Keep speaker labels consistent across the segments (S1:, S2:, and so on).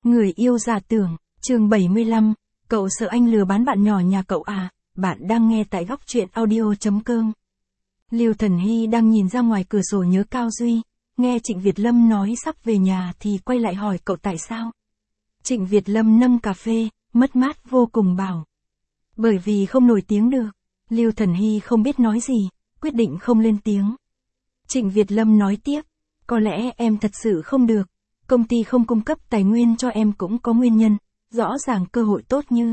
S1: Người yêu giả tưởng, chương 75, cậu sợ anh lừa bán bạn nhỏ nhà cậu à? Bạn đang nghe tại góc truyện audio.com. Lưu Thần Hy đang nhìn ra ngoài cửa sổ nhớ Cao Duy, nghe Trịnh Việt Lâm nói sắp về nhà thì quay lại hỏi cậu tại sao. Trịnh Việt Lâm nâng cà phê, mất mát vô cùng bảo. Bởi vì không nổi tiếng được. Lưu Thần Hy không biết nói gì, quyết định không lên tiếng. Trịnh Việt Lâm nói tiếp, có lẽ em thật sự không được. Công ty không cung cấp tài nguyên cho em cũng có nguyên nhân, rõ ràng cơ hội tốt như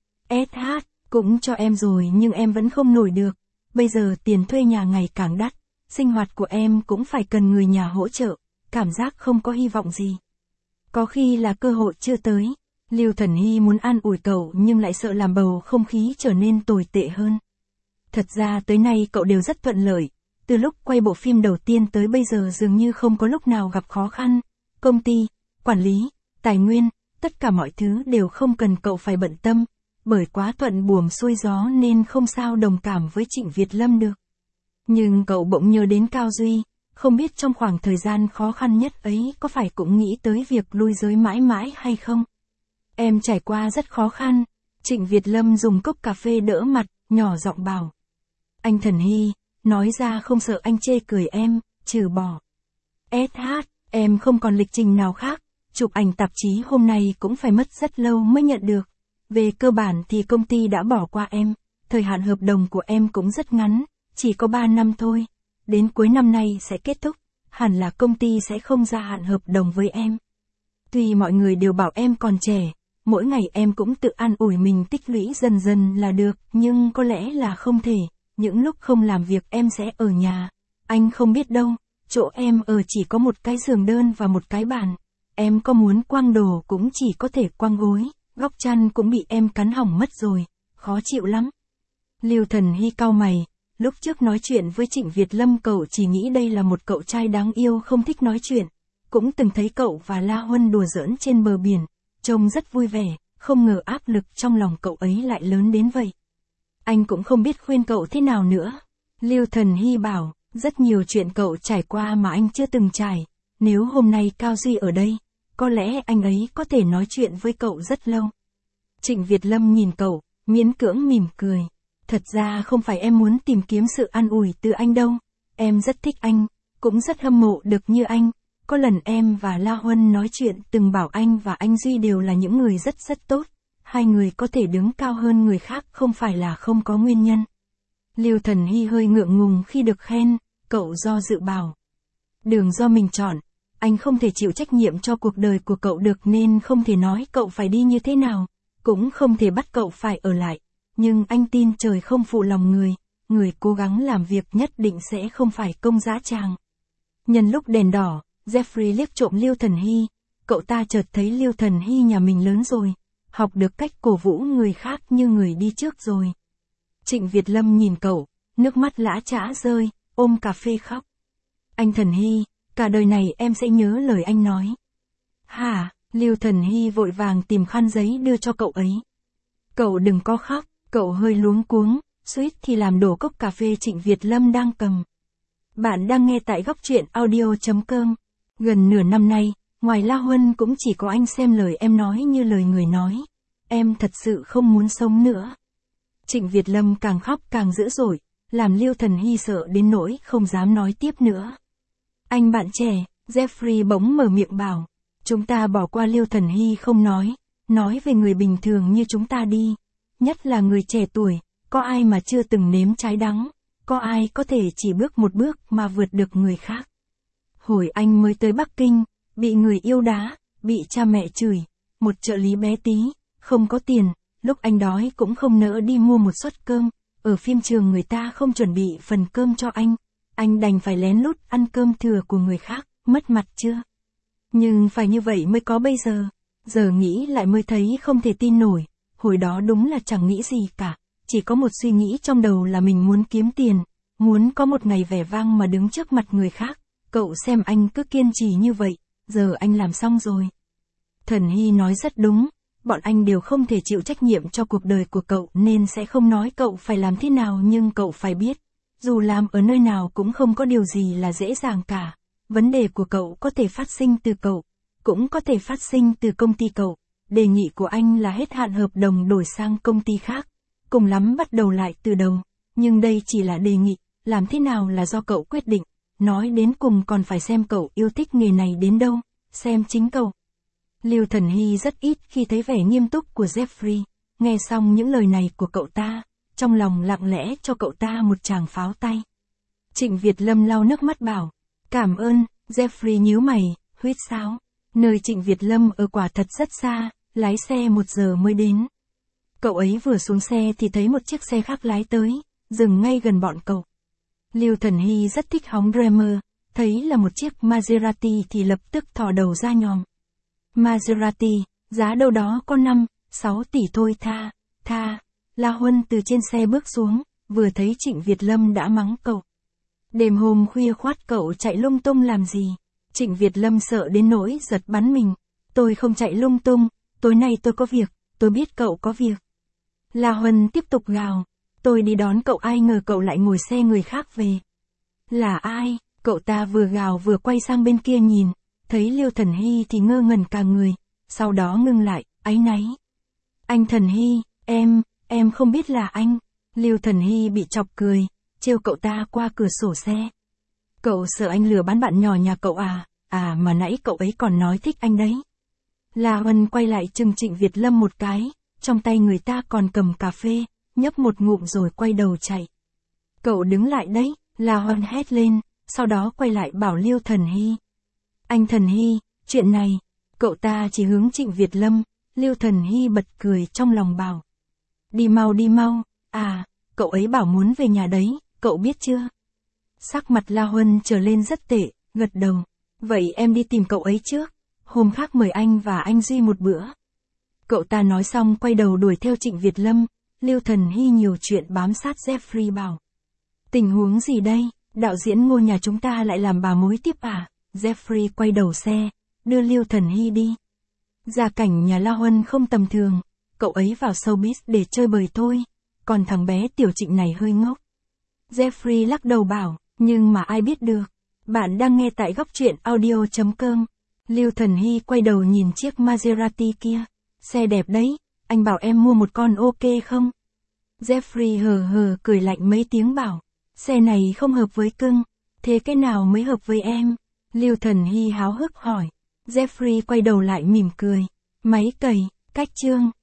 S1: SH cũng cho em rồi nhưng em vẫn không nổi được. Bây giờ tiền thuê nhà ngày càng đắt, sinh hoạt của em cũng phải cần người nhà hỗ trợ, cảm giác không có hy vọng gì. Có khi là cơ hội chưa tới. Lưu Thần Hy muốn an ủi cậu nhưng lại sợ làm bầu không khí trở nên tồi tệ hơn. Thật ra tới nay cậu đều rất thuận lợi, từ lúc quay bộ phim đầu tiên tới bây giờ dường như không có lúc nào gặp khó khăn. Công ty, quản lý, tài nguyên, tất cả mọi thứ đều không cần cậu phải bận tâm, bởi quá thuận buồm xuôi gió nên không sao đồng cảm với Trịnh Việt Lâm được. Nhưng cậu bỗng nhớ đến Cao Duy, không biết trong khoảng thời gian khó khăn nhất ấy có phải cũng nghĩ tới việc lui giới mãi mãi hay không? Em trải qua rất khó khăn. Trịnh Việt Lâm dùng cốc cà phê đỡ mặt, nhỏ giọng bảo. Anh Thần Hy, nói ra không sợ anh chê cười em, trừ bỏ SH, em không còn lịch trình nào khác, chụp ảnh tạp chí hôm nay cũng phải mất rất lâu mới nhận được. Về cơ bản thì công ty đã bỏ qua em, thời hạn hợp đồng của em cũng rất ngắn, chỉ có 3 năm thôi, đến cuối năm nay sẽ kết thúc, hẳn là công ty sẽ không gia hạn hợp đồng với em. Tuy mọi người đều bảo em còn trẻ, mỗi ngày em cũng tự an ủi mình tích lũy dần dần là được, nhưng có lẽ là không thể, những lúc không làm việc em sẽ ở nhà, anh không biết đâu, chỗ em ở chỉ có một cái giường đơn và một cái bàn, em có muốn quăng đồ cũng chỉ có thể quăng gối, góc chăn cũng bị em cắn hỏng mất rồi, khó chịu lắm. Lưu Thần Hy cau mày, lúc trước nói chuyện với Trịnh Việt Lâm cậu chỉ nghĩ đây là một cậu trai đáng yêu không thích nói chuyện, cũng từng thấy cậu và La Huân đùa giỡn trên bờ biển, trông rất vui vẻ, không ngờ áp lực trong lòng cậu ấy lại lớn đến vậy. Anh cũng không biết khuyên cậu thế nào nữa. Lưu Thần Hy bảo, rất nhiều chuyện cậu trải qua mà anh chưa từng trải, nếu hôm nay Cao Duy ở đây, có lẽ anh ấy có thể nói chuyện với cậu rất lâu. Trịnh Việt Lâm nhìn cậu, miễn cưỡng mỉm cười. Thật ra không phải em muốn tìm kiếm sự an ủi từ anh đâu, em rất thích anh, cũng rất hâm mộ được như anh. Có lần em và La Huân nói chuyện từng bảo anh và anh Duy đều là những người rất tốt, hai người có thể đứng cao hơn người khác không phải là không có nguyên nhân. Lưu Thần Hy hơi ngượng ngùng khi được khen, cậu do dự bảo. Đường do mình chọn, anh không thể chịu trách nhiệm cho cuộc đời của cậu được nên không thể nói cậu phải đi như thế nào, cũng không thể bắt cậu phải ở lại, nhưng anh tin trời không phụ lòng người, người cố gắng làm việc nhất định sẽ không phải công dã tràng. Nhân lúc đèn đỏ, Jeffrey liếc trộm Lưu Thần Hy, cậu ta chợt thấy Lưu Thần Hy nhà mình lớn rồi, học được cách cổ vũ người khác như người đi trước rồi. Trịnh Việt Lâm nhìn cậu, nước mắt lã chã rơi, ôm cà phê khóc. Anh Thần Hy, cả đời này em sẽ nhớ lời anh nói. Hả? Lưu Thần Hy vội vàng tìm khăn giấy đưa cho cậu ấy. Cậu đừng có khóc, cậu hơi luống cuống, suýt thì làm đổ cốc cà phê Trịnh Việt Lâm đang cầm. Bạn đang nghe tại góc truyện audio.com. Gần nửa năm nay, ngoài La Huân cũng chỉ có anh xem lời em nói như lời người nói. Em thật sự không muốn sống nữa. Trịnh Việt Lâm càng khóc càng dữ dội, làm Lưu Thần Hy sợ đến nỗi không dám nói tiếp nữa. Anh bạn trẻ, Jeffrey bỗng mở miệng bảo. Chúng ta bỏ qua Lưu Thần Hy không nói về người bình thường như chúng ta đi. Nhất là người trẻ tuổi, có ai mà chưa từng nếm trái đắng, có ai có thể chỉ bước một bước mà vượt được người khác. Hồi anh mới tới Bắc Kinh, bị người yêu đá, bị cha mẹ chửi, một trợ lý bé tí, không có tiền, lúc anh đói cũng không nỡ đi mua một suất cơm, ở phim trường người ta không chuẩn bị phần cơm cho anh đành phải lén lút ăn cơm thừa của người khác, mất mặt chưa? Nhưng phải như vậy mới có bây giờ nghĩ lại mới thấy không thể tin nổi, hồi đó đúng là chẳng nghĩ gì cả, chỉ có một suy nghĩ trong đầu là mình muốn kiếm tiền, muốn có một ngày vẻ vang mà đứng trước mặt người khác. Cậu xem anh cứ kiên trì như vậy, giờ anh làm xong rồi. Thần Hy nói rất đúng, bọn anh đều không thể chịu trách nhiệm cho cuộc đời của cậu nên sẽ không nói cậu phải làm thế nào nhưng cậu phải biết, dù làm ở nơi nào cũng không có điều gì là dễ dàng cả, vấn đề của cậu có thể phát sinh từ cậu, cũng có thể phát sinh từ công ty cậu. Đề nghị của anh là hết hạn hợp đồng đổi sang công ty khác, cùng lắm bắt đầu lại từ đầu, nhưng đây chỉ là đề nghị, làm thế nào là do cậu quyết định, nói đến cùng còn phải xem cậu yêu thích nghề này đến đâu, xem chính cậu. Lưu Thần Hy rất ít khi thấy vẻ nghiêm túc của Jeffrey, nghe xong những lời này của cậu ta, trong lòng lặng lẽ cho cậu ta một tràng pháo tay. Trịnh Việt Lâm lau nước mắt bảo, cảm ơn. Jeffrey nhíu mày, huýt sáo. Nơi Trịnh Việt Lâm ở quả thật rất xa, lái xe 1 giờ mới đến. Cậu ấy vừa xuống xe thì thấy một chiếc xe khác lái tới, dừng ngay gần bọn cậu. Lưu Thần Hy rất thích hóng Dreamer, thấy là một chiếc Maserati thì lập tức thò đầu ra nhòm. Maserati, giá đâu đó có 5-6 tỷ thôi tha. La Huân từ trên xe bước xuống, vừa thấy Trịnh Việt Lâm đã mắng cậu. Đêm hôm khuya khoắt cậu chạy lung tung làm gì? Trịnh Việt Lâm sợ đến nỗi giật bắn mình. Tôi không chạy lung tung, tối nay tôi có việc, tôi biết cậu có việc. La Huân tiếp tục gào, tôi đi đón cậu ai ngờ cậu lại ngồi xe người khác về. Là ai? Cậu ta vừa gào vừa quay sang bên kia nhìn, thấy Lưu Thần Hy thì ngơ ngẩn cả người, sau đó ngưng lại, áy náy. Anh Thần Hy, em không biết là anh. Lưu Thần Hy bị chọc cười, trêu cậu ta qua cửa sổ xe. Cậu sợ anh lừa bán bạn nhỏ nhà cậu à? Mà nãy cậu ấy còn nói thích anh đấy. La Huân quay lại chừng Trịnh Việt Lâm một cái, trong tay người ta còn cầm cà phê, nhấp một ngụm rồi quay đầu chạy. Cậu đứng lại đấy, La Huân hét lên, sau đó quay lại bảo Lưu Thần Hy. Anh Thần Hy, chuyện này, cậu ta chỉ hướng Trịnh Việt Lâm, Lưu Thần Hy bật cười trong lòng bảo. Đi mau, cậu ấy bảo muốn về nhà đấy, cậu biết chưa? Sắc mặt La Huân trở lên rất tệ, gật đầu. Vậy em đi tìm cậu ấy trước, hôm khác mời anh và anh Duy một bữa. Cậu ta nói xong quay đầu đuổi theo Trịnh Việt Lâm, Lưu Thần Hy nhiều chuyện bám sát Jeffrey bảo. Tình huống gì đây, đạo diễn Ngô nhà chúng ta lại làm bà mối tiếp à? Jeffrey quay đầu xe, đưa Lưu Thần Hy đi. Gia cảnh nhà La Huân không tầm thường, cậu ấy vào showbiz để chơi bời thôi, còn thằng bé Tiểu Trịnh này hơi ngốc. Jeffrey lắc đầu bảo, nhưng mà ai biết được. Bạn đang nghe tại góc truyện audio.com. Lưu Thần Hy quay đầu nhìn chiếc Maserati kia. Xe đẹp đấy, anh bảo em mua một con ok không? Jeffrey hờ cười lạnh mấy tiếng bảo, xe này không hợp với cưng, thế cái nào mới hợp với em? Lưu Thần Hy háo hức hỏi. Jeffrey quay đầu lại mỉm cười. Máy cày, cách chương.